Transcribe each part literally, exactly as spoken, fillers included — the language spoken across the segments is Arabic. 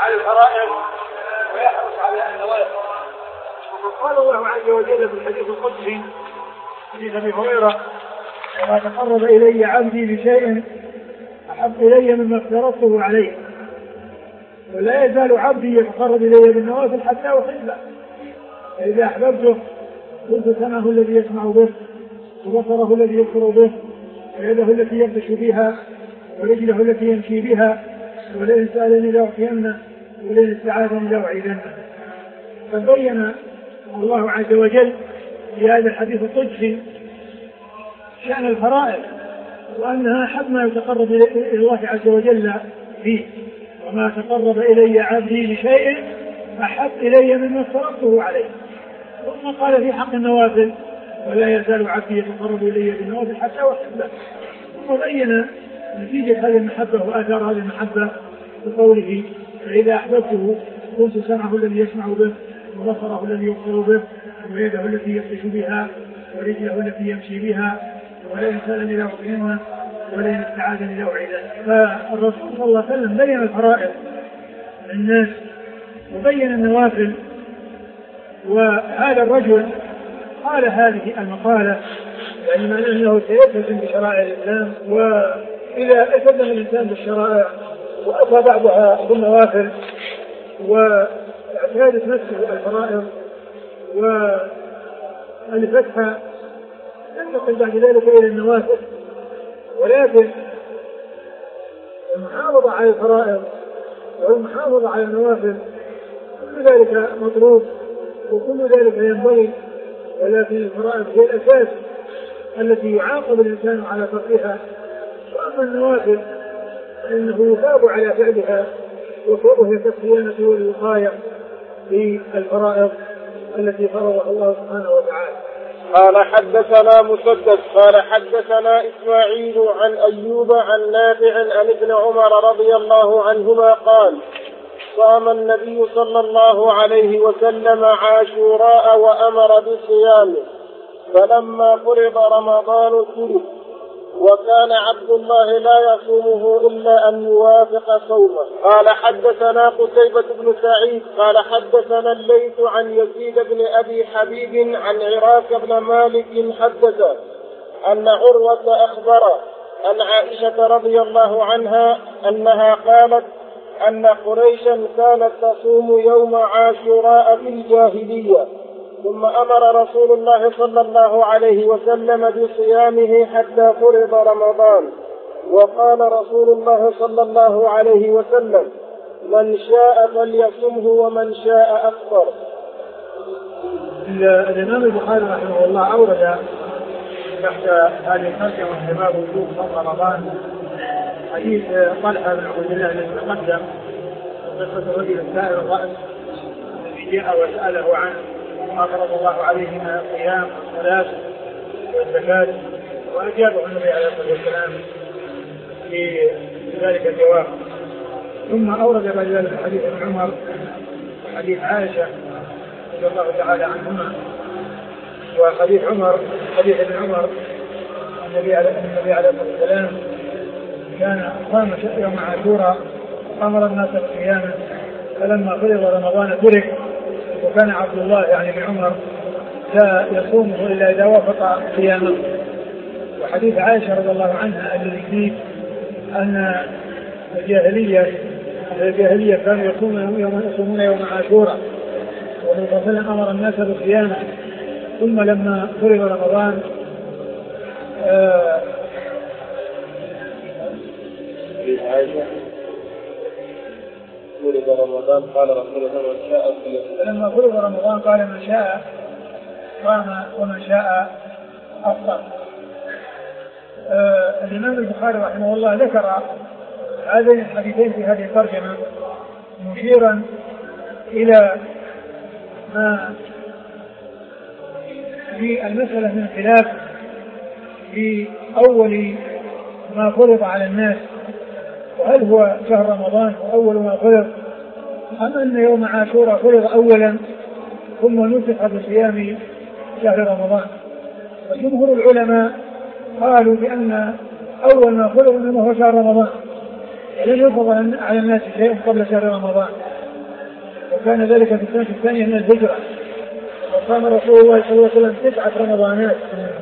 على الفرائض ويحرص على النوافل. وقال الله عز وجل في الحديث القدسي حديث ابي هريره: وما تقرب الي عبدي بشيء احب الي مما افترضته عليه، ولا يزال عبدي يتقرب الي بالنوافل حتى احبه، فاذا احببته كنت سمعه الذي يسمع به، وبصره الذي يبصر به، ويده التي يبطش بها، ورجله التي يمشي بها، ولئن سألني لأعطينه، ولئن استعاذني لأعيذنه. فبين الله عز وجل في هذا الحديث القدسي شأن الفرائض، وأنها أحب ما يتقرب إلى الله عز وجل فيه. وما تقرب إلي عبدي بشيء أحب إلي مما افترضته عليه. ثم قال في حق النوافل: ولا يزال عبدي يتقرب إلي بالنوافل حتى أحبه. ثم بين نتيجة هذه المحبة وآثار هذه المحبة بقوله: فإذا أحببته كنت سمعه الذي يسمع به، وبصره الذي يبصر به، ويده التي يبطش بها، ورجله التي يمشي بها، ولئن سألني لأعطينه، ولئن استعاذني لأعيذنه. فالرسول صلى الله عليه وسلم بين الفرائض للناس وبين النوافل. وهذا الرجل قال هذه المقالة يعني معناه أنه سيلتزم بشرائع الإسلام، وإذا التزم الإنسان بالشرائع وأتى بعضها بالنوافل واعتادت نفسه الفرائض وألفتها ينتقل بعد ذلك إلى النوافل. ولكن المحافظة على الفرائض والمحافظة على النوافل كل ذلك مطلوب وكل ذلك ينبغي، ولكن الفرائض هي الأساس التي يعاقب الإنسان على تركها. وأما النوافل فإنه يثاب على فعلها، وهي كالصيانة والوقاية في الفرائض التي فرضها الله سبحانه وتعالى. قال حدثنا مسدد قال حدثنا إسماعيل عن أيوب عن نافع عن ابن عمر رضي الله عنهما قال: صام النبي صلى الله عليه وسلم عاشوراء وأمر بصيامه، فلما فرض رمضان ترك، وكان عبد الله لا يصومه إلا أن يوافق صومه. قال حدثنا قتيبة بن سعيد قال حدثنا الليث عن يزيد بن أبي حبيب عن عراك بن مالك حدث أن عروة أخبر عن عائشة رضي الله عنها أنها قالت أن قريشا كانت تصوم يوم عاشوراء في الجاهلية، ثم أمر رسول الله صلى الله عليه وسلم بصيامه حتى فرض رمضان، وقال رسول الله صلى الله عليه وسلم: من شاء فليصمه ومن شاء أفطر. الإمام البخاري رحمه الله أورد تحت هذه الترجمة باب وجوب صوم رمضان حديث طلحة بن عبد الله الذي تقدم، قصة الرجل السائر الرأس الذي جاء وسأله عنه ما فرض الله عليه من الصيام والصلاة والزكاة، وأجابه النبي عليه الصلاة والسلام في ذلك الجواب. ثم أورد بعد ذلك حديث ابن عمر وحديث عائشة رضي الله تعالى عنهما، وحديث عمر حديث ابن عمر النبي عليه الصلاة والسلام كان قام يوم عاشوراء أمر الناس بصيامه، فلما فرض رمضان ترك، وكان عبد الله يعني بن عمر لا يصومه إلا إذا وافق صيامه. وحديث عائشة رضي الله عنها الذي فيه أن الجاهلية الجاهلية كانوا يصومون يوم عاشوراء، والرسول صلى الله عليه وسلم أمر الناس بصيامه، ثم لما فرض رمضان آه فرض رمضان قال رسول الله: من شاء لما فرض رمضان قال: من شاء صام ومن شاء أفطر. آه الإمام البخاري رحمه الله ذكر هذين الحديثين في هذه الترجمة مشيرا إلى ما في المسألة من خلاف في أول ما فرض على الناس، وهل هو شهر رمضان أول ما فرض، أم أن يوم عاشوراء فرض أولا ثم نسخ بصيام شهر رمضان. وجمهور العلماء قالوا بأن أول ما فرض إنما هو شهر رمضان، ولم يفرض على الناس شيء قبل شهر رمضان، وكان ذلك في السنة الثانية من الهجرة، وقام رسول الله صلى الله عليه وسلم تسعة رمضانات.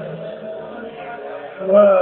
و...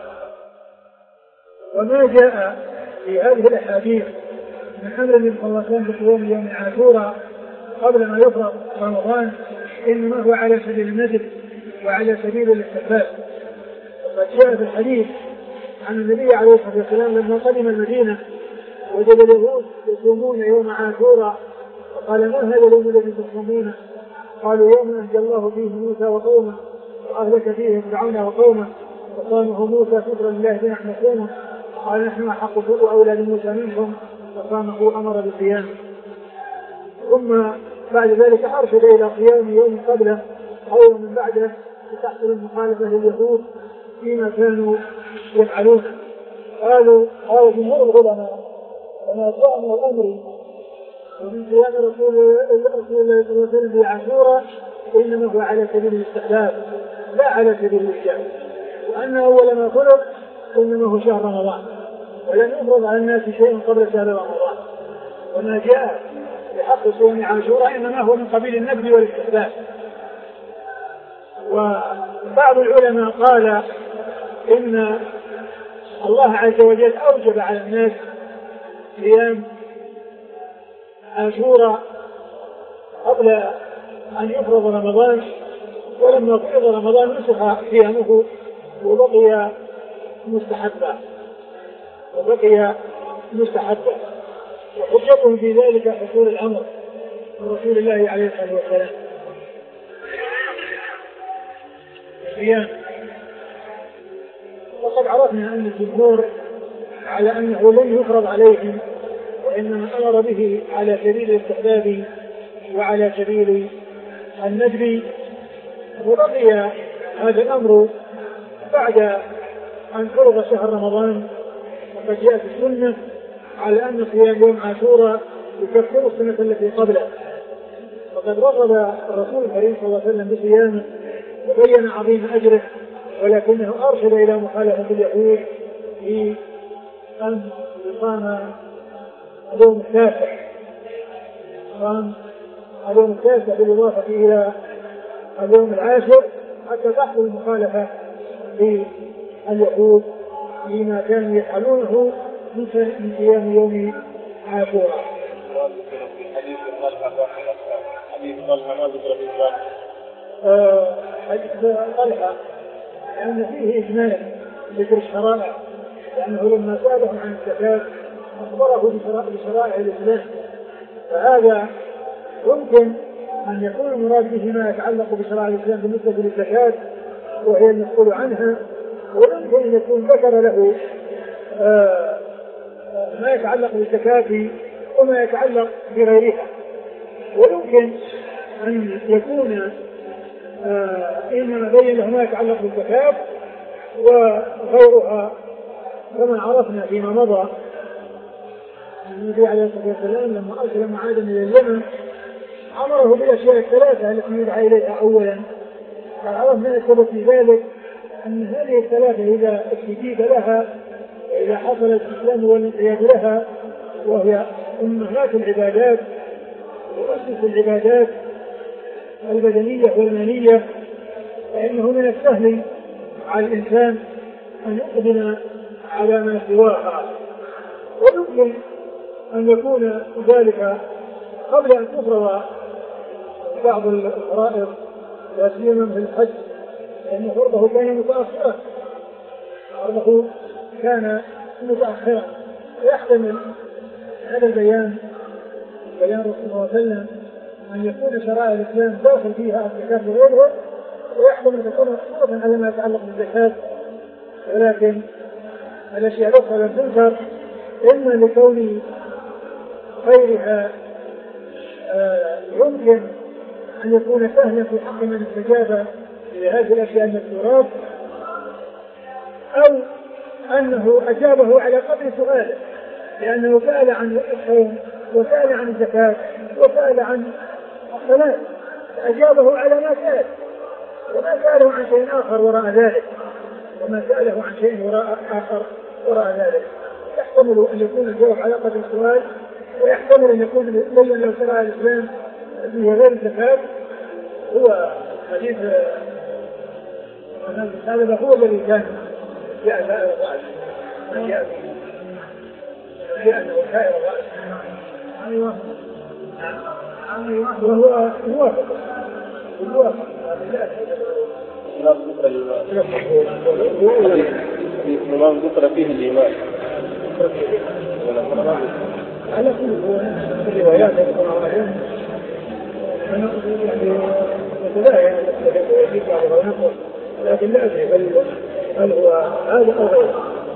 وما جاء في هذه الأحاديث من أمر النبي صلى الله عليه وسلم بقيام يوم عاشوراء قبل ما يفرض رمضان إنما هو على سبيل الندب وعلى سبيل الاحتفال. وقد جاء في الحديث عن النبي عليه الصلاة والسلام لما قدم المدينة وجد اليهود يصومون يوم عاشوراء، فقال: ما هذا اليوم الذي تصومونه؟ قالوا: يوم أنجى الله فيه موسى وقومه وأهلك فيه فرعون وقومه وصامه موسى شكرا لله بنحن صومه. قال: نحن أحق وأولى بموسى منكم، فصامه أمر بالصيام. ثم بعد ذلك أرشد إلى صيام يوم قبله أو من بعده لتحصل المخالفة لليهود فيما كانوا يفعلون. قالوا قال جمهور العلماء: وما جاء من الأمر ومن صيام رسول الله صلى الله عليه وسلم بعاشوراء إنما هو على سبيل الاستحباب لا على سبيل الإجابة، وأن أول ما خلق إنما هو شهر رمضان، ولم يفرض على الناس شيء قبل شهر رمضان. وما جاء بحق صوم عاشوراء إنما هو من قبيل الندب والاستحباب. وبعض العلماء قال إن الله عز وجل أوجب على الناس صيام عاشوراء قبل أن يفرض رمضان، ولما فرض رمضان نسخ صيامه وبقي مستحبا وبقي مستحبا وحجتهم في ذلك حصول الأمر من رسول الله عليه الصلاة والسلام. الصيام وقد عرفنا أن الجمهور على أنه لم يفرض عليهم، وإنما أمر به على سبيل الاستحباب وعلى سبيل الندب. وبقي هذا الأمر بعد أن فرض شهر رمضان، وقد جاءت السنة على أن صيام يوم عاشوراء يكفر السنة التي قبله. وقد رغب الرسول الكريم صلى الله عليه وسلم بصيامه وبين عظيم أجره، ولكنه أرشد إلى مخالفة اليهود في أن يقام اليوم التاسع قام اليوم التاسع بالإضافة إلى اليوم العاشر حتى تحصل المخالفة لليهود فيما كانوا يفعلونه من صيام يوم عاشوراء. حديث حديث طلحة ما ذكر في الباب. حديث طلحة لأن فيه إجمال ذكر الشرائع، لأنه لما سأله عن الزكاة أخبره بشرائع الإسلام، فهذا يمكن أن يكون المراد به ما يتعلق بشرائع الإسلام بالنسبة للزكاة وهي المسؤول عنها، ويمكن أن يكون ذكر له ما يتعلق بالزكاة وما يتعلق بغيرها، ويمكن أن يكون إنما بين له ما يتعلق بالزكاة وغيرها، كما عرفنا فيما مضى النبي عليه الصلاة والسلام لما أرسل معاذا إلى اليمن أمره بالأشياء الثلاثة التي يدعى إليها أولا. فعرفنا السبب في ذلك أن هذه الثلاثة إذا استجيب لها وإذا حصل الإسلام والانقياد لها، وهي أمهات العبادات وأسس العبادات البدنية والمالية، فإنه من السهل على الإنسان أن يقدم على ما سواها. ويمكن أن يكون ذلك قبل أن تفرض بعض الفرائض لا سيما في الحج، لأن فرضه كان متأخرا فرضه كان متأخرا ويحتمل هذا البيان بيان رسول الله صلى الله عليه وسلم أن يكون شرائع الإسلام داخل فيها الزكاة وغيرها، ويحتمل أن تكون مخصوصا على ما يتعلق بالزكاة، ولكن الأشياء الأخرى لم تذكر إما لكون غيرها يمكن أن يكون سهلا في حق من استجاب لهذه الأشياء المذكورات، أو أنه أجابه على قدر سؤاله، لأنه سأل عن الصوم وسأل عن الزكاة وسأل عن الصلاة، فأجابه على ما سأل، وما سأله عن شيء آخر وراء ذلك وما سأله عن شيء وراء آخر وراء ذلك. يحتمل أن يكون الجواب على قدر السؤال، ويحتمل أن يكون ليلا لو شرع الإسلام في غير الزكاة. هو حديث هذا هو الذي كان جاء سائر الرأس من جاء أنه سائر الرأس. أيوه أيوه وهو موافق موافق ما ذكر فيه الإيمان على كل الروايات لكن لا أدري هل هو هذا أو غيره.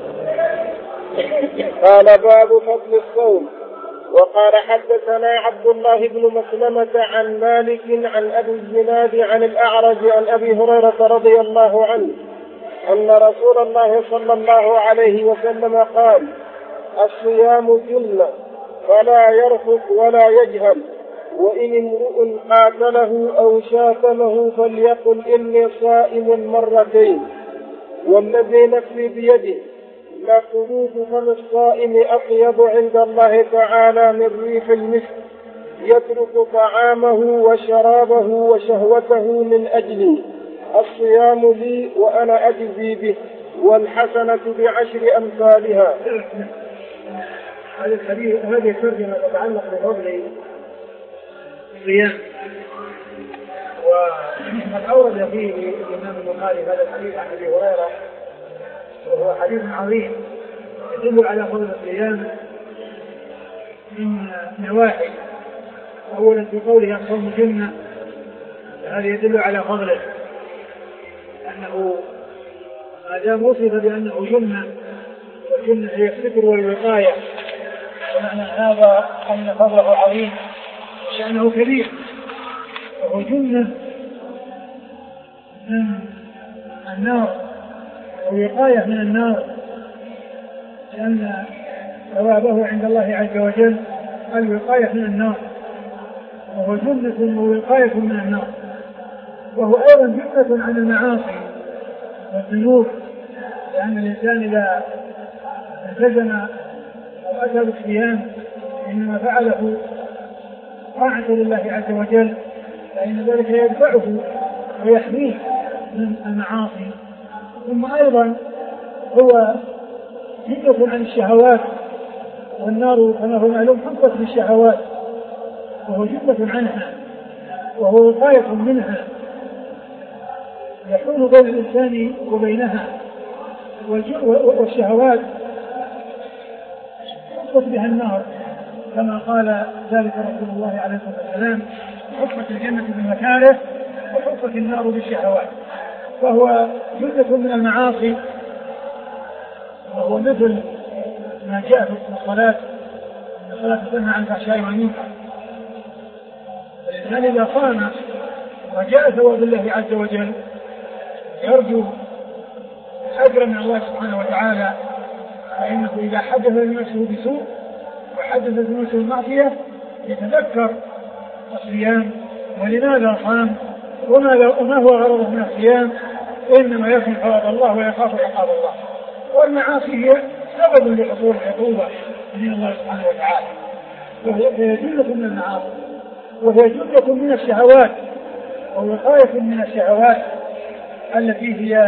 قال باب فضل الصوم. وقال حدثنا عبد الله بن مسلمة عن مالك عن أبي الزناد عن الأعرج عن أبي هريرة رضي الله عنه أن رسول الله صلى الله عليه وسلم قال: الصيام جنة فلا يرفث ولا يجهل، وإن امرؤ قاتله أو شاتمه فليقل إني صائم مرتين، والذي نفسي بيده لخلود فم الصائم أطيب عند الله تعالى من ريح المسك، يترك طعامه وشرابه وشهوته من أجلي، الصيام لي وأنا أجزي به، والحسنة بعشر أمثالها. هذا الحديث هذه الترجمة تتعلق بفضل الصيام، وقد أورد فيه الإمام البخاري هذا الحديث عن أبي هريرة، وهو حديث عظيم يدل على فضل الصيام من نواحي. أولا في قوله الصوم جنة، هذا يدل على فضله، أنه ما دام وصف بأنه جنة، والجنة هي الستر والوقاية، ومعنى هذا أن فضله عظيم وشأنه كبير، وهو جنة من النار ووقاية من النار، لأن ثوابه عند الله عز وجل الوقاية من النار، وهو جنة ووقاية من النار، وهو أيضا جنة عن المعاصي والذنوب، لأن الإنسان إذا التزم أو أتى بالصيام إنما فعله طاعة لله عز وجل، فإن ذلك يدفعه ويحميه من المعاصي. ثم أيضا هو جنة عن الشهوات، والنار كما هو معلوم حفت بالشهوات، وهو جنة عنها وهو وقاية منها، يحول بين الإنسان وبينها، والشهوات حفت بها النار، كما قال ذلك رسول الله عليه الصلاة والسلام: حفت الجنة بالمكاره وحفت النار بالشهوات. فهو جزء من المعاصي، وهو مثل ما جاء في الصلاة: الصلاة تنهى عن الفحشاء والمنكر. الإنسان إذا صام وجاء ثواب الله عز وجل يرجو أجرا من الله سبحانه وتعالى، فإنه إذا حدث لنفسه بسوء وحدث لنفسه المعصية يتذكر الصيام، ولماذا صام، وما هو غرضه من الصيام، إنما يخشى ثواب الله ويخاف عقاب الله. والمعاصي هي سبب لحصول العقوبة من الله سبحانه وتعالى، وهي جلة من المعاصي، وهي جلة من الشهوات، ووقاية من الشهوات التي هي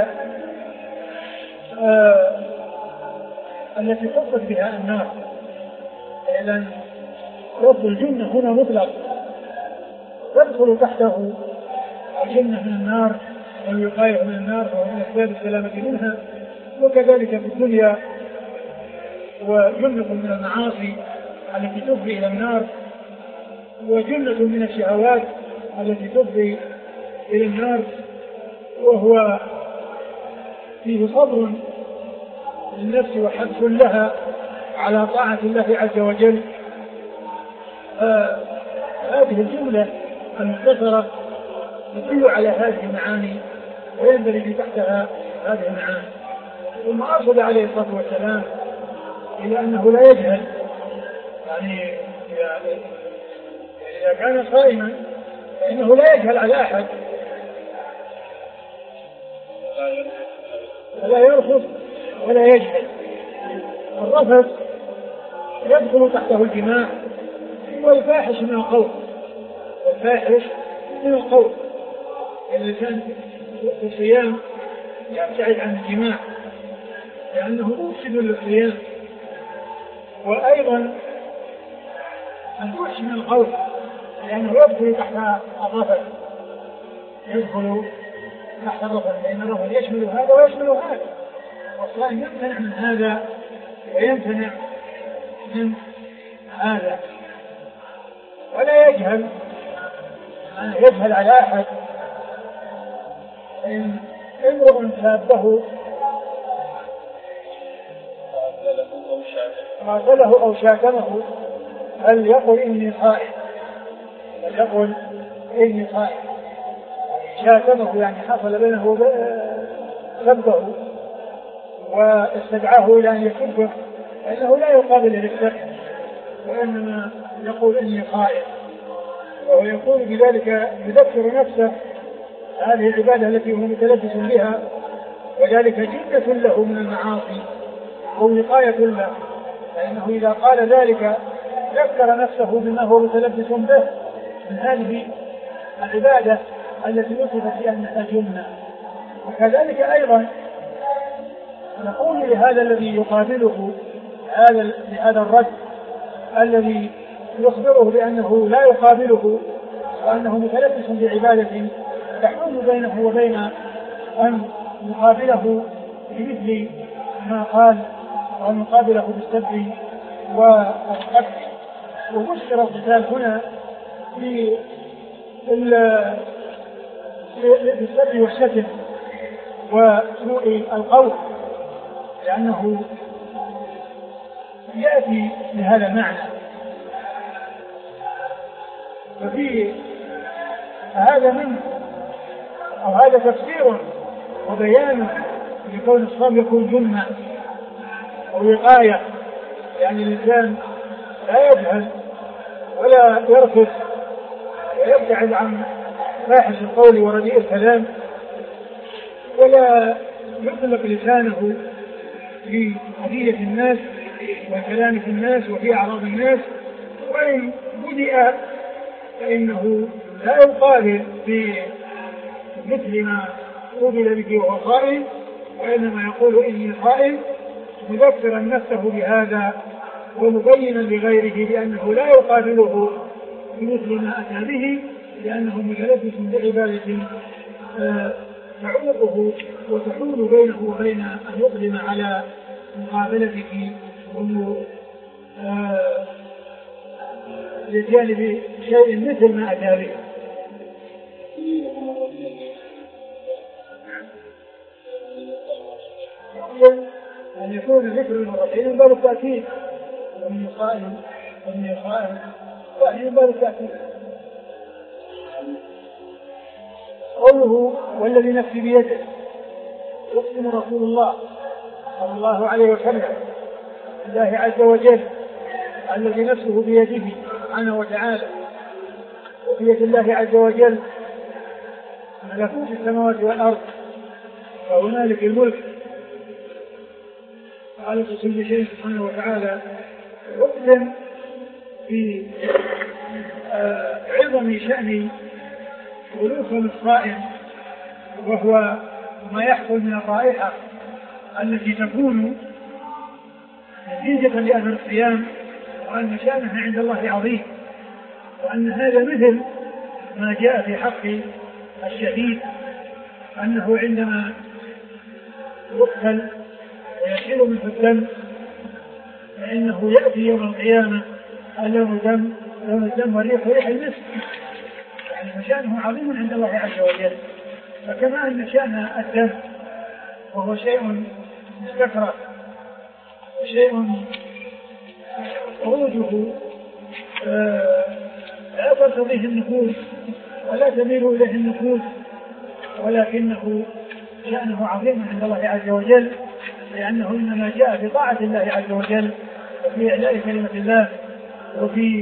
آه التي خصت بها النار. إذن رب الجنة هنا مطلق، تدخل تحته الجنة من النار والوقاية من النار، وهو من أسباب السلامة منها. وكذلك في الدنيا، وجنة من المعاصي التي تفضي إلى النار، وجنة من الشهوات التي تفضي إلى النار، وهو فيه صبر للنفس وحث لها على طاعة الله عز وجل. هذه الجملة المختصرة تدل على هذه المعاني ويندرج تحتها هذه المعاني. ثم أرشد عليه الصلاة والسلام إلى أنه لا يجهل، يعني إذا كان صائما فإنه لا يجهل على أحد، ولا يرفض ولا يجهل. الرفض يدخل تحته الجماع والفاحش من القول والفاحش من القول إذا كان في الصيام يبتعد عن الجماع لأنه مفسد للصيام. وأيضا الفحش من القول لأنه يدخل تحت الرفث يدخل تحت الرفث لأن الرفث يشمل هذا ويشمل هذا والصائم يمتنع من هذا ويمتنع من هذا. ولا يجهل أن يجهل على أحد إن امرؤ سابه قاتله أو شاتمه هل يقول إني صائم هل يقول إني صائم شاتمه يعني حصل بينه سبه واستدعاه إلى أن يسبه فإنه لا يقابل للسب وإنما يقول إني صائم وهو يقول بذلك يذكر نفسه هذه العبادة التي هو متلبس بها وذلك جنة له من المعاصي أو وقاية له فإنه إذا قال ذلك ذكر نفسه بما هو متلبس به من هذه العبادة التي وصفت بأنها جنة. وكذلك أيضا نقول لهذا الذي يقابله هذا لهذا الرد الذي يخبره بأنه لا يقابله وأنه متلبس بعبادة تحول بينه وبين أن يقابله بمثل ما قال أو يقابله بالسب والقتل. وبشر القتال هنا بالسب والشتم وسوء القول لأنه يأتي بهذا المعنى. ففي هذا منه أو هذا تفسير وبيان لكون الصوم يكون جنة أو وقاية يعني الإنسان لا يجهل ولا يرفض ويبتعد عن فاحش القول ورديء الكلام ولا يطلق لسانه في أذية الناس والكلام في الناس وفي أعراض الناس. وإن بدأ فإنه لا يقابل بمثل ما قبل به وهو صائم وإنما يقول إني صائم مذكرا نفسه بهذا ومبينا لغيره بأنه لا يقابله بمثل ما أتى به لأنه متلبس بعبادة تعوقه وتحول بينه وبين أن يقدم على مقابلته لجانب شيء مثل ما أتى به. أن يكون الذكر المرتين من باب التأكيد ومن صائم ومن صائم ومن باب التأكيد. قوله والذي نفسي بيده يقسم رسول الله صلى الله عليه وسلم الله عز وجل الذي نفسه بيده سبحانه وتعالى وبيد الله عز وجل ملكوت السماوات والأرض وهنالك الملك على كل شيء سبحانه وتعالى. يقسم في عظم شأن خلوص الصائم وهو ما يحصل من الرائحة التي تكون نتيجة لأثر الصيام وأن شأنها عند الله عظيم وأن هذا مثل ما جاء في حق الشهيد أنه عندما يقتل ويسيل منه الدم فإنه يأتي يوم القيامة اللون دم لون الدم وريح ريح المسك يعني فشأنه عظيم عند الله عز وجل. فكما أن شأن الدم وهو شيء مستكره شيء خروجه لا ترتضيه النفوس ولا تميل إليه النفوس ولكنه شأنه عظيم عند الله عز وجل لأنه إنما جاء في طاعة الله عز وجل وفي إعلاء كلمة الله وفي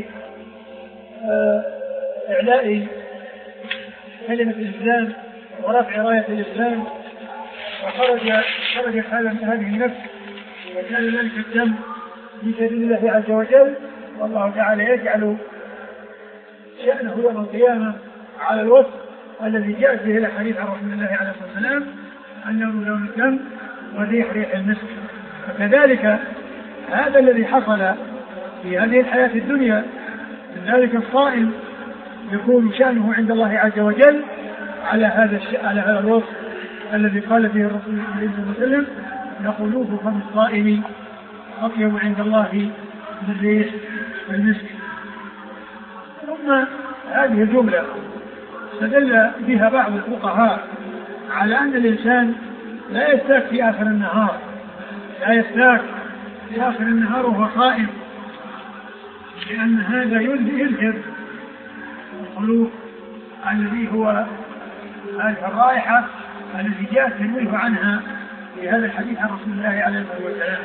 إعلاء كلمة الإسلام ورفع راية الإسلام. وخرج خرجت هذه النفس وكان ذلك الدم في سبيل الله عز وجل، والله تعالى يجعل شأنه يوم القيامة على الوصف الذي جاءت به الحديث عن رسول الله عليه الصلاة والسلام أنه لون الدم وريح ريح المسك. فكذلك هذا الذي حصل في هذه الحياة الدنيا من ذلك الصائم يكون شأنه عند الله عز وجل على هذا على هذا الوصف الذي قال فيه الرسول صلى الله عليه وسلم: نقولوه فم الصائم أطيب عند الله من ريح المسك. ثم هذه الجملة استدل بها بعض الفقهاء على أن الإنسان لا يستاك في آخر النهار لا يستاك في آخر النهار وهو صائم، لأن هذا يذهب الخلوق الذي هو هذه الرائحة التي جاءت تنويه عنها في هذا الحديث عن رسول الله عليه الصلاة والسلام.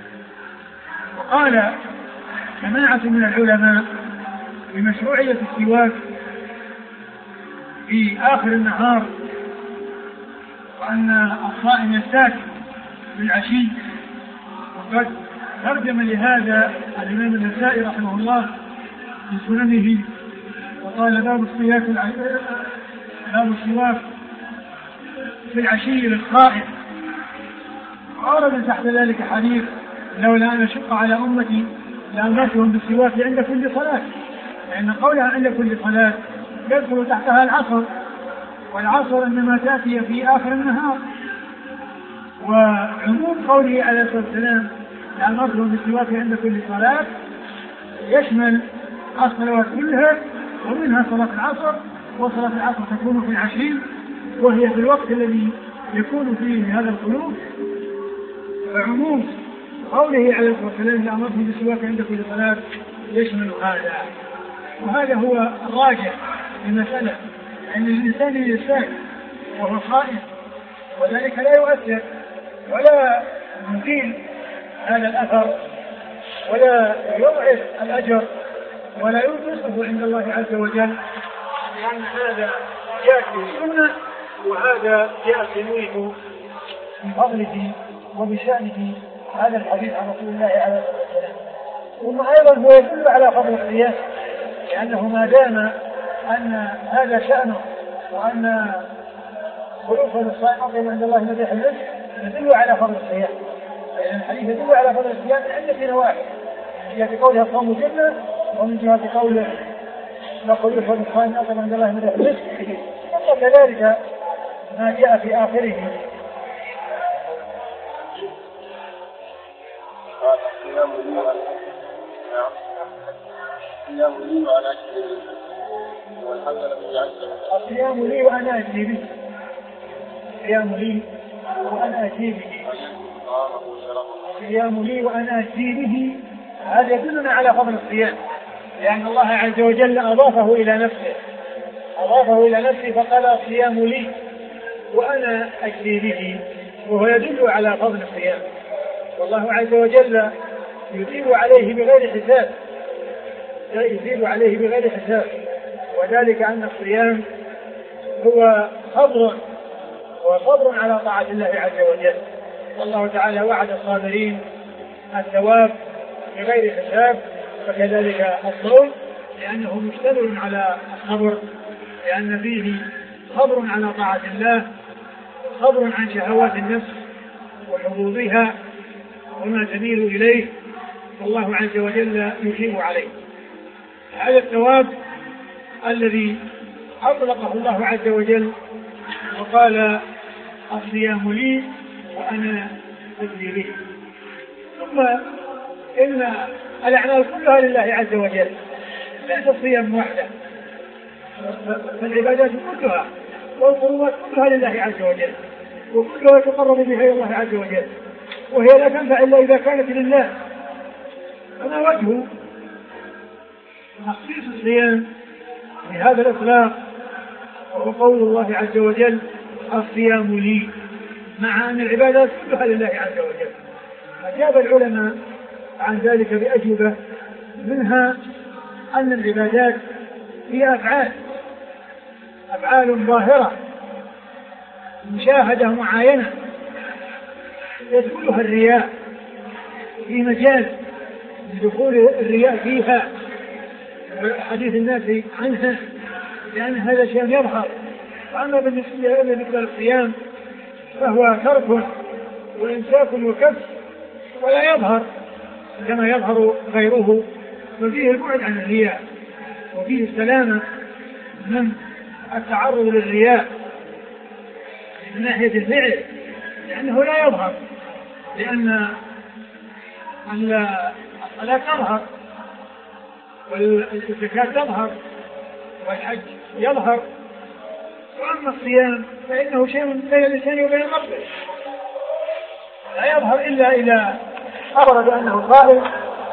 وقال جماعة من العلماء بمشروعية السواك في آخر النهار، وأن الصائم يستاك بالعشي. وقد ترجم لهذا الإمام النسائي رحمه الله في سننه وقال: باب السواك باب السواك في العشي للصائم. وأورد تحت ذلك حديث: لولا أن أشق على أمتي لأمرتهم بالسواك عند كل صلاة، لأن قولها عند كل صلاة يدخل تحتها العصر، والعصر إنما تأتي في آخر النهار. وعموم قوله عليه الصلاة والسلام لأمرتهم بالسواك عند كل صلاة يشمل الصلوات كلها، ومنها صلاة العصر، وصلاة العصر تكون في العشي وهي في الوقت الذي يكون فيه هذا الخلوق. فعموم قوله عليه الصلاة والسلام لأمرتهم بالسواك عند كل صلاة يشمل هذا. وهذا هو الراجح في المسألة، أن الإنسان يستاك وهو صائم، وذلك لا يؤثر ولا يزيل هذا الأثر ولا يضعف الأجر ولا ينقصه عند الله عز وجل، لأن هذا جاء في السنة وهذا جاء تنويه بفضله وبشأنه هذا الحديث عن رسول الله عليه الصلاة والسلام. ثم أيضا هو يدل على فضل الصيام، لأنه ما دام أن هذا شأنه وأن خلوف الصائم أطيب عند الله من ريح المسك يدل على فضل الصيام. يعني الحديث يدل على فضل الصيام من عدة نواحي، من جهة قولها الصوم جنة، ومن جهة قوله لا خلوف الصائم أطيب عند الله من ريح المسك، وكذلك ما جاء في آخره الصيام لي وأنا أجزي به الصيام لي وأنا أجزي به الصيام لي وأنا أجزي به. هذا يدلنا على فضل الصيام، لأن الله عز وجل أضافه إلى نفسه أضافه إلى نفسه فقال الصيام لي وأنا أجزي به، وهو يدل على فضل الصيام. والله عز وجل يزيد عليه بغير حساب يزيد عليه بغير حساب وذلك أن الصيام هو صبر وصبر على طاعة الله عز وجل. والله تعالى وعد الصابرين الثواب بغير حساب، فكذلك الصوم لأنه مشتمل على الصبر، لأن فيه صبر على طاعة الله، صبر عن شهوات النفس وحظوظها وما تميل إليه، والله عز وجل يجيب عليه. هذا الثواب الذي أطلقه الله عز وجل وقال الصيام لي وأنا أجزي به. ثم إن الأعمال كلها لله عز وجل، ليس الصيام وحده، فالعبادات كلها والقربات كلها لله عز وجل، وكلها يتقرب بها إلى الله عز وجل، وهي لا تنفع إلا إذا كانت لله. فما وجه تخصيص الصيام بهذا الإطلاق وهو قول الله عز وجل الصيام لي، مع أن العبادات كلها لله عز وجل؟ أجاب العلماء عن ذلك بأجوبة، منها أن العبادات هي أفعال أفعال ظاهرة مشاهدة معاينة يدخلها الرياء في مجال لدخول الرياء فيها وحديث الناس عنها، لأن هذا شيء يظهر. وأما بالنسبة للصيام فهو ترك وإمساك وكف ولا يظهر كما يظهر غيره، وفيه البعد عن الرياء وفيه السلامة من التعرض للرياء من ناحية الفعل، لأنه لا يظهر، لأن الصلاة تظهر والزكاة تظهر والحج يظهر. وأما الصيام فإنه شيء بين اللسان وبين القلب، لا يظهر إلا إذا أخبر بأنه صائم،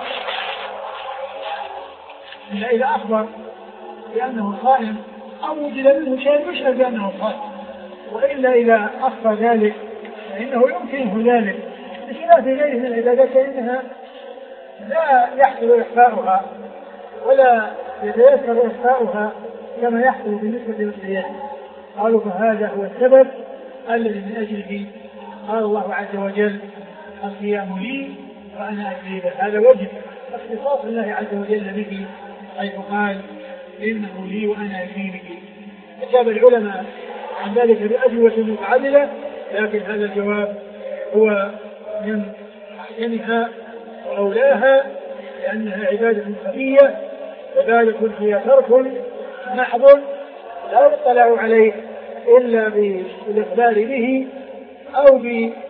إلا إذا أخبر بأنه صائم أو وجد منه شيء يشعر بأنه صائم، وإلا إذا أخفى ذلك فإنه يمكنه ذلك، بخلاف غيره من العبادات فإنها لا يحصل إخفاؤها ولا يتيسر إخفاؤها كما يحصل بالنسبة للصيام. قالوا فهذا هو السبب الذي من أجله قال الله عز وجل الصيام لي وأنا أجزي به. هذا وجه اختصاص الله عز وجل به، حيث قال إنه لي وأنا أجزي به. أجاب العلماء عن ذلك بأجوبة متعددة، لكن هذا الجواب هو من أحسنها وأولاها، لأنها عبادة خفية، عبادة هي ترك محض لا يطلع عليه إلا بالإخبار به أو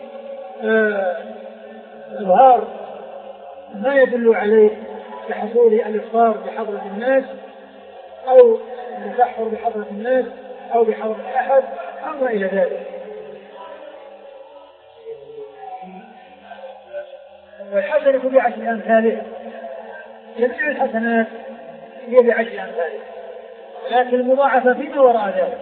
بإظهار ما يدل عليه بحصول الإفطار بحضرة الناس أو التسحر بحضرة الناس أو بحضرة أحد أو ما إلى ذلك. والحسنة بعشر أمثالها، جميع الحسنات هي بعشر أمثالها، لكن المضاعفة فيما وراء ذلك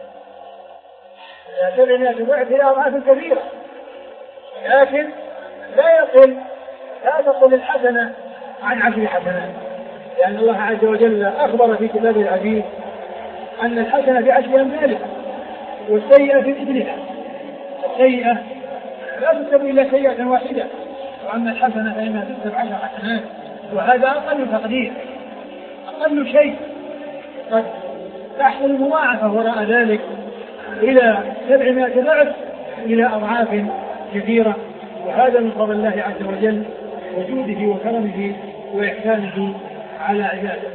لا تبنى تضعف إلى أضعاف كبيرة، لكن لا يقل لا تقل الحسنة عن عشر حسنات، لأن الله عز وجل أخبر في كتابه العزيز أن الحسنة بعشر أمثالها والسيئة في مثلها. السيئة لا تكتب إلا سيئة واحدة، وأما الحسنة فإنها تكتب عشر حسنات، وهذا أقل تقدير، أقل شيء. قد تحصل المضاعفة وراء ذلك إلى سبعمائة ضعف إلى أضعاف كثيرة، وهذا من فضل الله عز وجل وجوده وكرمه وإحسانه على عباده.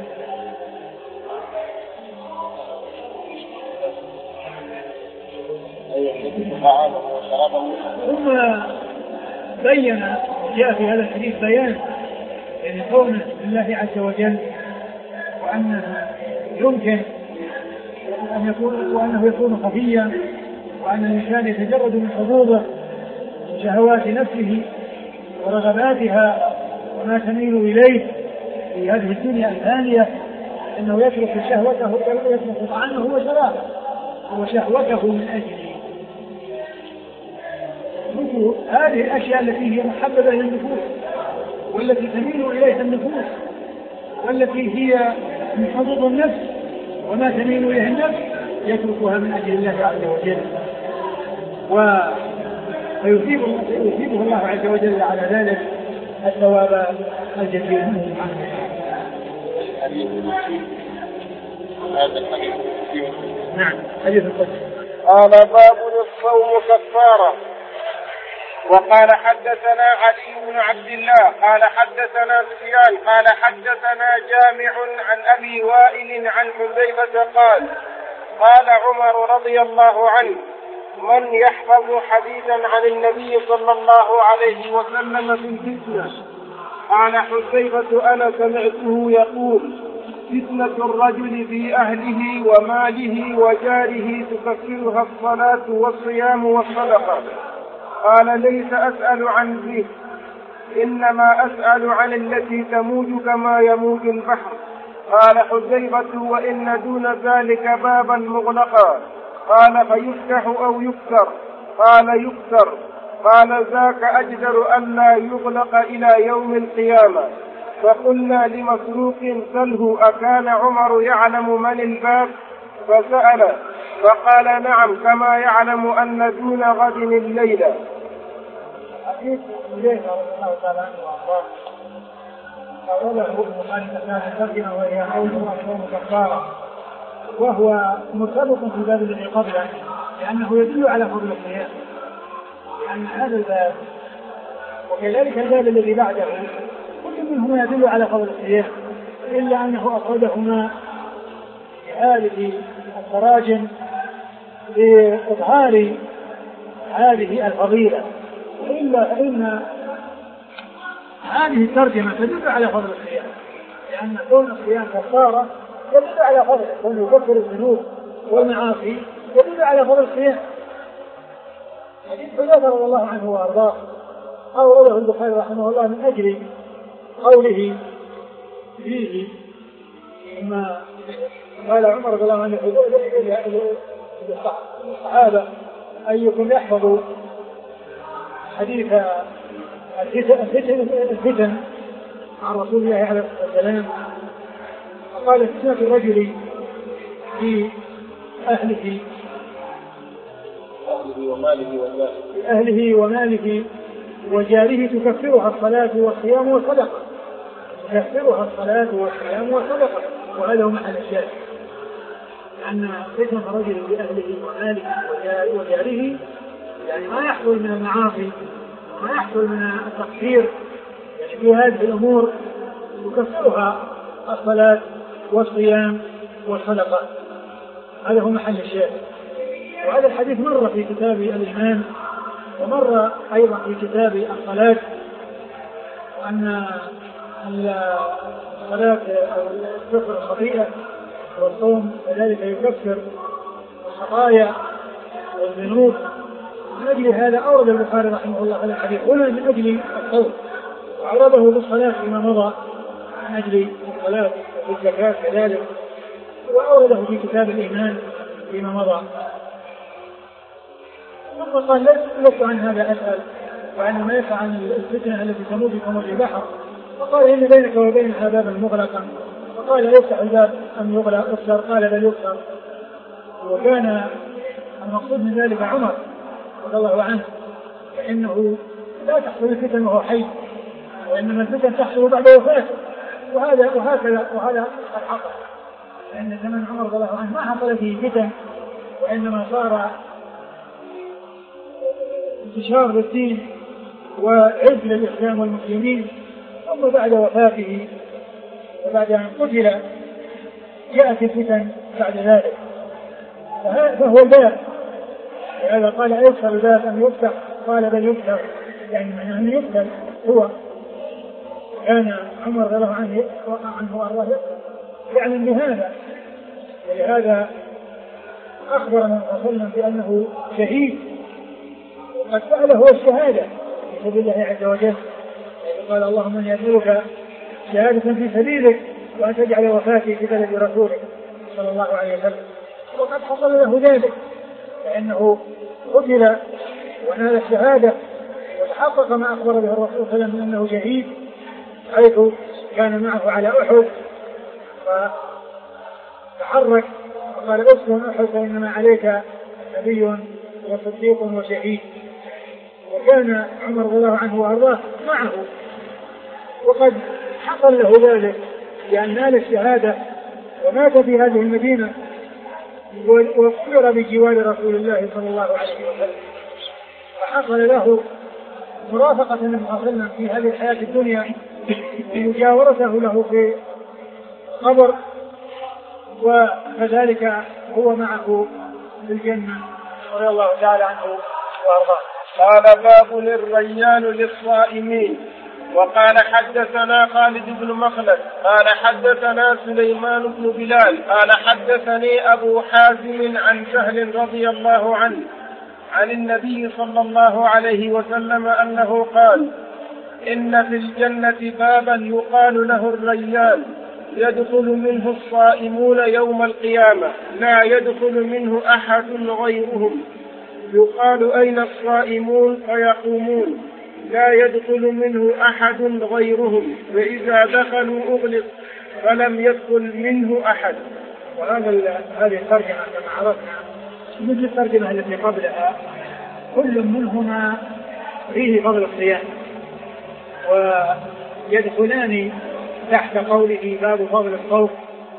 ثم بين جاء في هذا الحديث بيان يعني كون الله عز وجل وأنه يمكن أن يكون وأنه يكون خفيا، وأن الإنسان يتجرد من حظوظه وشهوات نفسه ورغباتها وما تميل إليه في هذه الدنيا الثانية، أنه يترك شهوته يترك طعامه وشرابه وشهوته من أجله. هذه الأشياء التي هي محببة إلى النفوس والتي تميل إليها النفوس والتي هي من حظوظ النفس وما تميل إليه النفس يتركها من أجل الله عز وجل، ويثيبه الله عز وجل على ذلك الثواب الجزيل منه سبحانه وتعالى. هذا الحديث نعم حديث القدس. قال باب الصوم كفارة. وقال حدثنا علي بن عبد الله قال حدثنا سفيان قال حدثنا جامع عن أبي وائل عن حذيفة قال قال عمر رضي الله عنه من يحفظ حديثا عن النبي صلى الله عليه وسلم في الفتنة؟ قال حذيفة أنا سمعته يقول فتنة الرجل في أهله وماله وجاره تكفرها الصلاة والصيام والصدقة. قال ليس أسأل عن ذي إنما أسأل عن التي تموج كما يموج البحر. قال حذيفة وإن دون ذلك بابا مغلقا. قال فيفتح أو يكسر؟ قال يكسر. قال ذاك أجدر أن لا يغلق إلى يوم القيامة. فقلنا لمسروق سله أكان عمر يعلم من الباب؟ فسأل فقال نعم كما يعلم أن دون غد الليلة. حديث حذيفة رضي الله تعالى عنه وارضاه أوله مخالف هذه الترجمة وهي قوله الصوم كفارة، وهو مرتبط في الباب الذي قبله لأنه يدل على فضل الصيام، لأن هذا الباب وكذلك الباب الذي بعده كل منهما يدل على فضل الصيام، إلا أنه أفردهما بهذه التراجم لإظهار هذه الفضيلة، وإلا فإن هذه الترجمة تدل على فضل الصيام، لأن كون الصيام كفارة يدل على فضله، كون يكفر الذنوب والمعاصي يدل على فضل الصيام. حديث حذيفة رضي الله عنه وأرضاه أورده البخاري رحمه الله من أجل قوله فيه ما قال عمر رضي الله عنه للصحابة أيكم يحفظ حديث الفتن عن رسول الله عليه الصلاة والسلام، فقال فتنة الرجل في أهله وماله أهله وماله وجاره تكفرها الصلاة والصيام والصدقة، تكفرها الصلاة والصيام والصدقة، وهذا هو محل الشاهد، لأن فتنة الرجل بأهله وماله وجاره يعني ما يحصل من المعاصي وما يحصل من التقصير يعني في هذه الأمور تكفرها الصلاة والصيام والصدقة، هذا هو محل الشاهد. وهذا الحديث مر في كتاب الإيمان ومر أيضا في كتاب الصلاة، أن الصلاة تكفر الخطيئة والصوم كذلك يكفر الخطايا والذنوب. من أجل هذا أورد البخاري رحمه الله هذا الحديث هنا من أجل الصوم، وعرضه بالصلاة فيما مضى من أجل الصلاة والزكاة كذلك، وأورده في كتاب الإيمان فيما مضى. ثم قال لست عن هذا أسأل، وعن ما يسعى عن الفتنة التي تموت في موج البحر، فقال إن بينك وبينها بابا مغلقا، فقال يفتح الباب أم يغلق يكسر؟ قال بل يكسر. وكان المقصود من ذلك عمر رضي الله عنه، فإنه لا تحصل الفتن وهو حي، وإنما الفتن تحصل بعد وفاته، وهذا وهكذا وهذا الحق، لأن زمن عمر رضي الله عنه ما حصل فيه فتن، وإنما صار انتشار للدين وعز للإسلام والمسلمين، ثم بعد وفاته وبعد أن قتل جاءت الفتن بعد ذلك، فهو الباب. ولهذا قال أيسر الباب أم يفتح؟ قال بل يفتح، يعني معناه أن يفتح هو. كان عمر رضي الله عنه عنه وأرضاه يعلم بهذا، ولهذا أخبر من وصلنا بأنه شهيد قد فعله هو الشهادة في سبيل الله عز وجل. قال اللهم اني اسالك شهادة في سبيلك وان تجعل وفاتي في بلد رسولك صلى الله عليه وسلم، وقد حصل له ذلك، فانه قتل ونال الشهادة وتحقق ما اخبر به الرسول صلى الله عليه وسلم انه شهيد، حيث كان معه على احد فتحرك وقال اسلم احد فانما عليك نبي وصديق وشهيد. وكان عمر رضي الله عنه وارضاه معه، وقد حصل له ذلك لأن نال الشهادة ومات في هذه المدينة وقبر بجوار رسول الله صلى الله عليه وسلم، فحصل له مرافقة النبي صلى الله عليه وسلم في هذه الحياة الدنيا ومجاورته له في قبر، وكذلك هو معه في الجنة رضي الله تعالى عنه وارضاه. قال باب الريان للصائمين. وقال حدثنا خالد بن مخلد قال حدثنا سليمان بن بلال قال حدثني أبو حازم عن سهل رضي الله عنه عن النبي صلى الله عليه وسلم أنه قال إن في الجنة بابا يقال له الريان يدخل منه الصائمون يوم القيامة لا يدخل منه أحد غيرهم، يقال أين الصائمون فيقومون لا يدخل منه أحد غيرهم، فإذا دخلوا أغلق فلم يدخل منه أحد. وهذا هذه الترجمة كما عرفنا مثل الترجمة التي قبلها، كل منهما فيه فضل الصيام، ويدخلان تحت قوله باب فضل الصوم،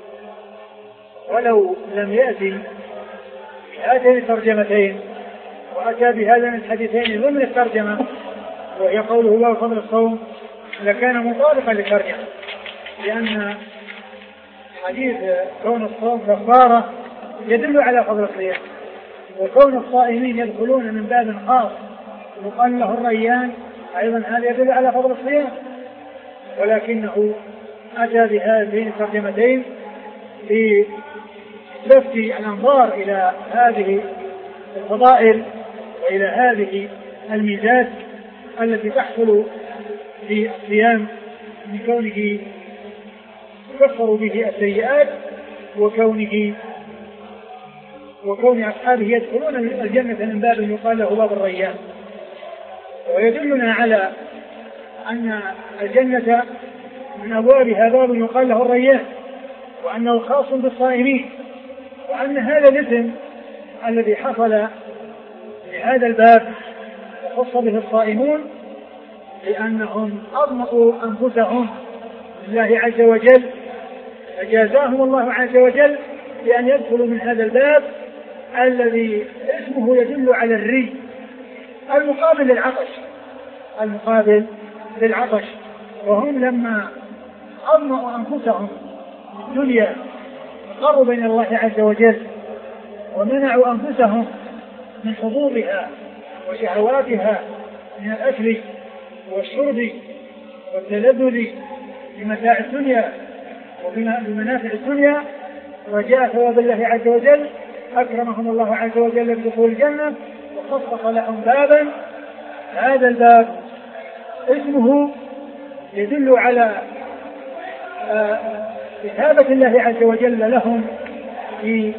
ولو لم يأتي هاتين الترجمتين وأتى بهذين الحديثين ضمن الترجمة وهي قوله باب فضل الصوم لكان مطابقا للترجمة، لأن حديث كون الصوم كفارة يدل على فضل الصيام، وكون الصائمين يدخلون من باب خاص يقال له الريان أيضا هذا يدل على فضل الصيام، ولكنه أتى بهذين الترجمتين في لفت الأنظار إلى هذه الفضائل وإلى هذه الميزات التي تحصل في الصيام من كونه يكفر به السيئات وكونه وكون أصحابه يدخلون الجنة من باب يقال له باب الريان. ويدلنا على أن الجنة من أبوابها باب يقال له الريان، وأنه خاص بالصائمين، وأن هذا الاسم الذي حصل لهذا الباب وخص به الصائمون لأنهم أضمأوا أنفسهم لله عز وجل، فجازاهم الله عز وجل بأن يدخلوا من هذا الباب الذي اسمه يدل على الري المقابل للعطش المقابل للعطش وهم لما أضمأوا أنفسهم الدنيا قروا بين الله عز وجل ومنعوا أنفسهم من حظوظها وشهواتها من الأكل والشرب والتلذذ بمتاع الدنيا وبمنافع الدنيا رجاء ثواب الله عز وجل أكرمهم الله عز وجل بدخول الجنة وخصص لهم بابا، هذا الباب اسمه يدل على إثابة الله عز وجل لهم في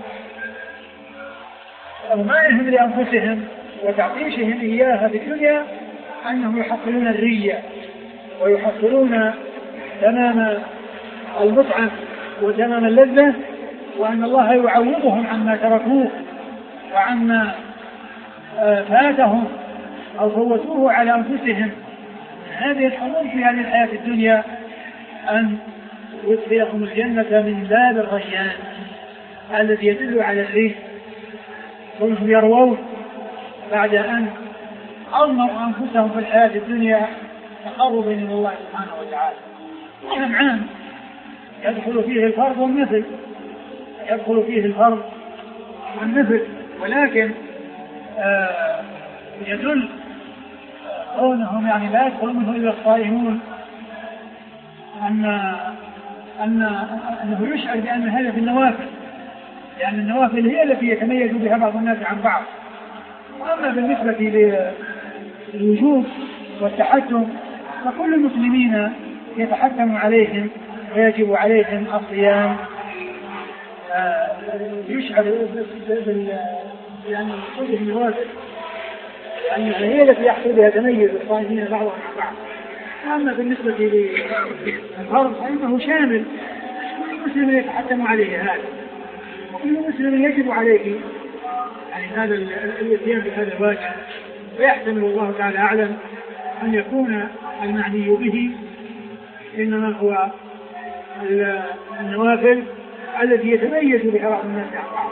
أضمانهم لأنفسهم وتعطيشهم إياها في الدنيا أنهم يحصلون الرية ويحصلون تمام المتعة وتمام اللذة، وأن الله يعوضهم عما تركوه وعما فاتهم أو فوتوه على أنفسهم من هذه الحظوظ في هذه الحياة الدنيا أن يدخلهم الجنة من باب الريان الذي يدل على الريح، وهم يروون بعد أن أضمروا أنفسهم في الحياة الدنيا تقربا إلى الله سبحانه وتعالى. وهم عام يدخل فيه الفرض والنفل يدخل فيه الفرض والنفل ولكن آه يدل كونهم يعني لا يدخل منه إلا الصائمون أن أن أنه يشعر بأن هذا في النوافل، لأن يعني النوافل هي التي يتميز بها بعض الناس عن بعض. وأما بالنسبة للوجوب والتحكم فكل المسلمين يتحكم عليهم ويجب عليهم الصيام، يشعر بأن وجود النوافل يعني هي التي يحصل بها تميز الصائمين بعضهم عن بعض. أما بالنسبة للفرض فإنه شامل، كل مسلم يتحكم عليه هذا، وكل مسلم يجب عليه يعني هذا الاتيان بهذا الواجب، ويحتمل الله تعالى أعلم أن يكون المعني به إنما هو النوافل التي يتميز بها بعض الناس عن بعض.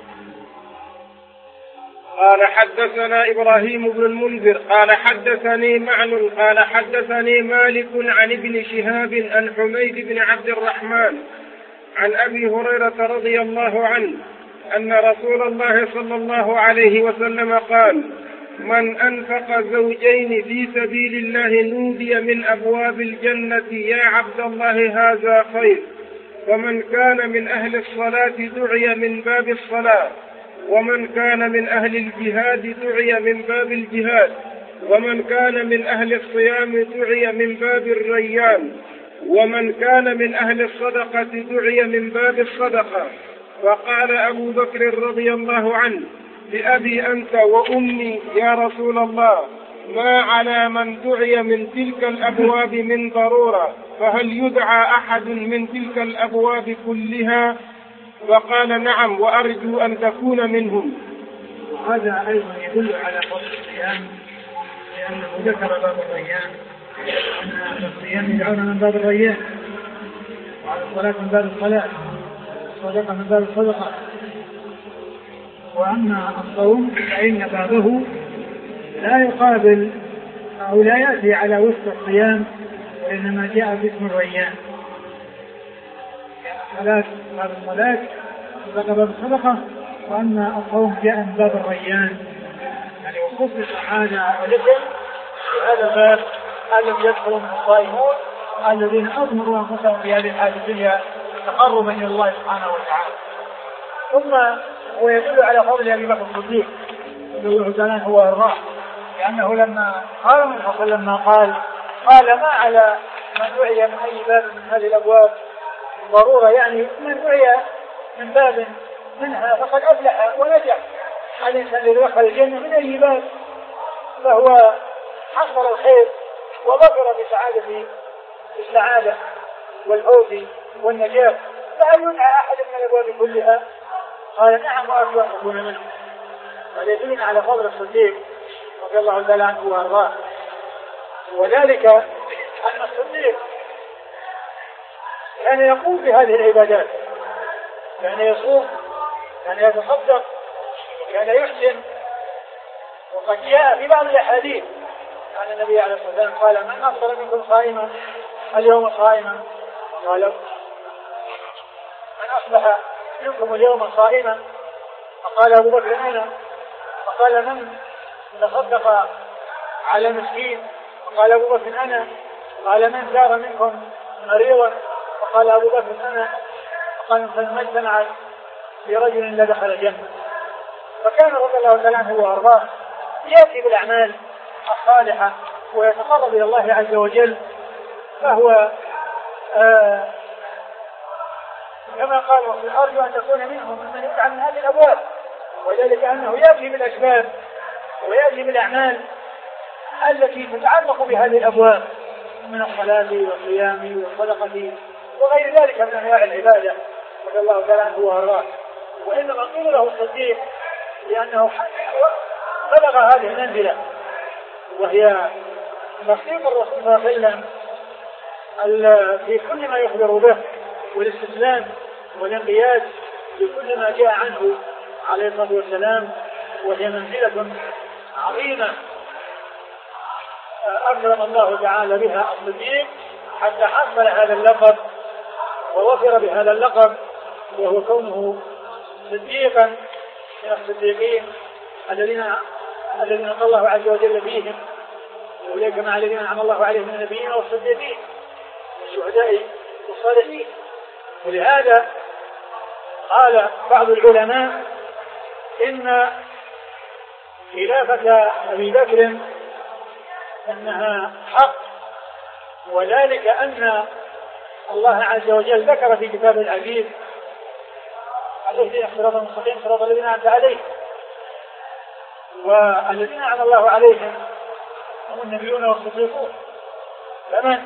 قال حدثنا إبراهيم بن المنذر قال حدثني معن قال حدثني مالك عن ابن شهاب عن حميد بن عبد الرحمن عن أبي هريرة رضي الله عنه أن رسول الله صلى الله عليه وسلم قال: من أنفق زوجين في سبيل الله نودي من أبواب الجنة يا عبد الله هذا خير. ومن كان من أهل الصلاة دعي من باب الصلاة، ومن كان من أهل الجهاد دعي من باب الجهاد، ومن كان من أهل الصيام دعي من باب الريان، ومن كان من أهل الصدقة دعي من باب الصدقة. وقال أبو بكر رضي الله عنه: بأبي أنت وأمي يا رسول الله، ما على من دعي من تلك الأبواب من ضرورة، فهل يدعى أحد من تلك الأبواب كلها؟ فقال: نعم، وأرجو أن تكون منهم. وهذا أيضا يدل على فضل الصيام، لأنه ذكر باب الريان، أن الصيام يدعون من باب الريان، الصلاة من باب الصلاة، الصدقة من باب الصدقة. وأما الصوم فإن بابه لا يقابل أو لا يأتي على وفق الصيام، وإنما جاء باسم الريان. الصلاة باب الصلاة، الصدقة باب الصدقة، وأما الصوم جاء من باب الريان، يعني وخصص هذا الاسم في هذا الباب الذي يدخل من الصائمون الذين أضمروا أنفسهم في هذه الحياة الدنيا تقربا إلى الله سبحانه وتعالى. ثم هو يدل على فضل أبي بكر الصديق رضي الله تعالى هو أرضاه، لأنه لما قال النبي صلى الله عليه وسلم ما قال قال ما على من دعي من أي باب من هذه الأبواب ضرورة، يعني من دعي من باب منها فقد أفلح ونجح. الإنسان الذي دخل الجنة من أي باب فهو حصل الخير وظفر بسعادة السعادة والفوز والنجاة. فهل يدعى أحد من الأبواب كلها؟ قال نعم وأرجو أن أكون منه. هذا يدلنا على فضل الصديق رضي الله تعالى عنه وأرضاه، وذلك أن الصديق كان يقوم بهذه العبادات، كان يصوم، كان يتصدق، كان يحسن. وقد جاء في بعض الأحاديث أن النبي عليه الصلاة والسلام قال من أفطر منكم صائما اليوم صائما، قال من أصبح منكم اليوم صائما، فقال أبو بكر أنا، فقال من تصدق على مسكين، فقال أبو بكر أنا، قال من زار منكم مريضا، فقال أبو بكر أنا، فقال من اجتمع برجل لدخل الجنة. فكان رضي الله تعالى عنه وأرضاه يأتي بالأعمال الصالحة ويتقرب إلى الله عز وجل، فهو آه كما قال أرجو أن تكون منهم من يدعى من هذه الأبواب، وذلك أنه يأتي بالأسباب ويأتي بالأعمال التي تتعلق بهذه الأبواب من الصلاة والصيام والصدقة وغير ذلك من أنواع العبادة رضي الله تعالى عنه وأرضاه. وإنما قيل له الصديق لأنه بلغ هذه المنزلة، وهي تصديق الرسول صلى الله عليه وسلم في كل ما يخبر به، والاستسلام والانقياد لكل ما جاء عنه عليه الصلاة والسلام، وهي منزلة عظيمة أكرم الله تعالى بها الصديق حتى حصل هذا اللقب ووفر بهذا اللقب، وهو كونه صديقا من الصديقين الذين الذين قال الله عز وجل فيهم أولئك مع الذين أنعم الله عليهم من النبيين والصديقين والشهداء والصالحين. ولهذا قال بعض العلماء إن خلافة أبي بكر أنها حق، وذلك أن الله عز وجل ذكر في كتابه العزيز الذين صراط المستقيم صراط الذين أنعمت عليهم، والذين أنعم الله عليهم هم النبيون والصديقون. فمن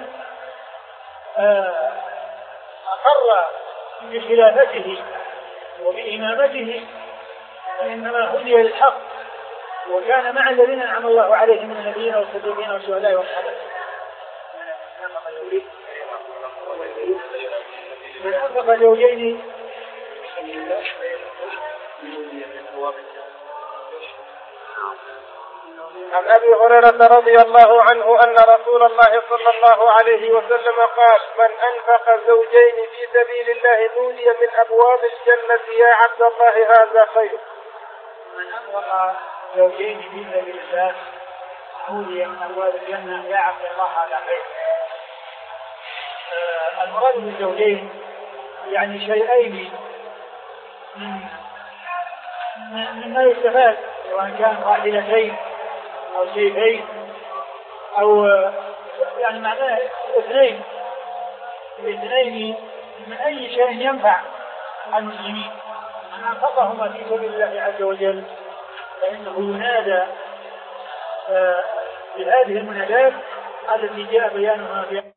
أقر بخلافته وبإمامته فإنما هدي للحق، وكان مع الذين أنعم الله عليهم من النبيين والصديقين والشهداء والصالحين. من أنفق زوجين عن أبي هريرة رضي الله عنه أن رسول الله صلى الله عليه وسلم قال من أنفق زوجين في سبيل الله نودي من أبواب الجنة يا عبد الله هذا خير. من أنفق زوجين في سبيل الله نودي من أبواب الجنة يا عبد الله هذا خير. آه المراد بالزوجين يعني شيئين من ما يستفاد، سواء كان راحلتين أو سيفين أو يعني معناه اثنين الاثنين من أي شيء ينفع المسلمين. من أنفقهما في سبيل الله عز وجل فإنه ينادى بهذه المنادات التي جاء بيانها في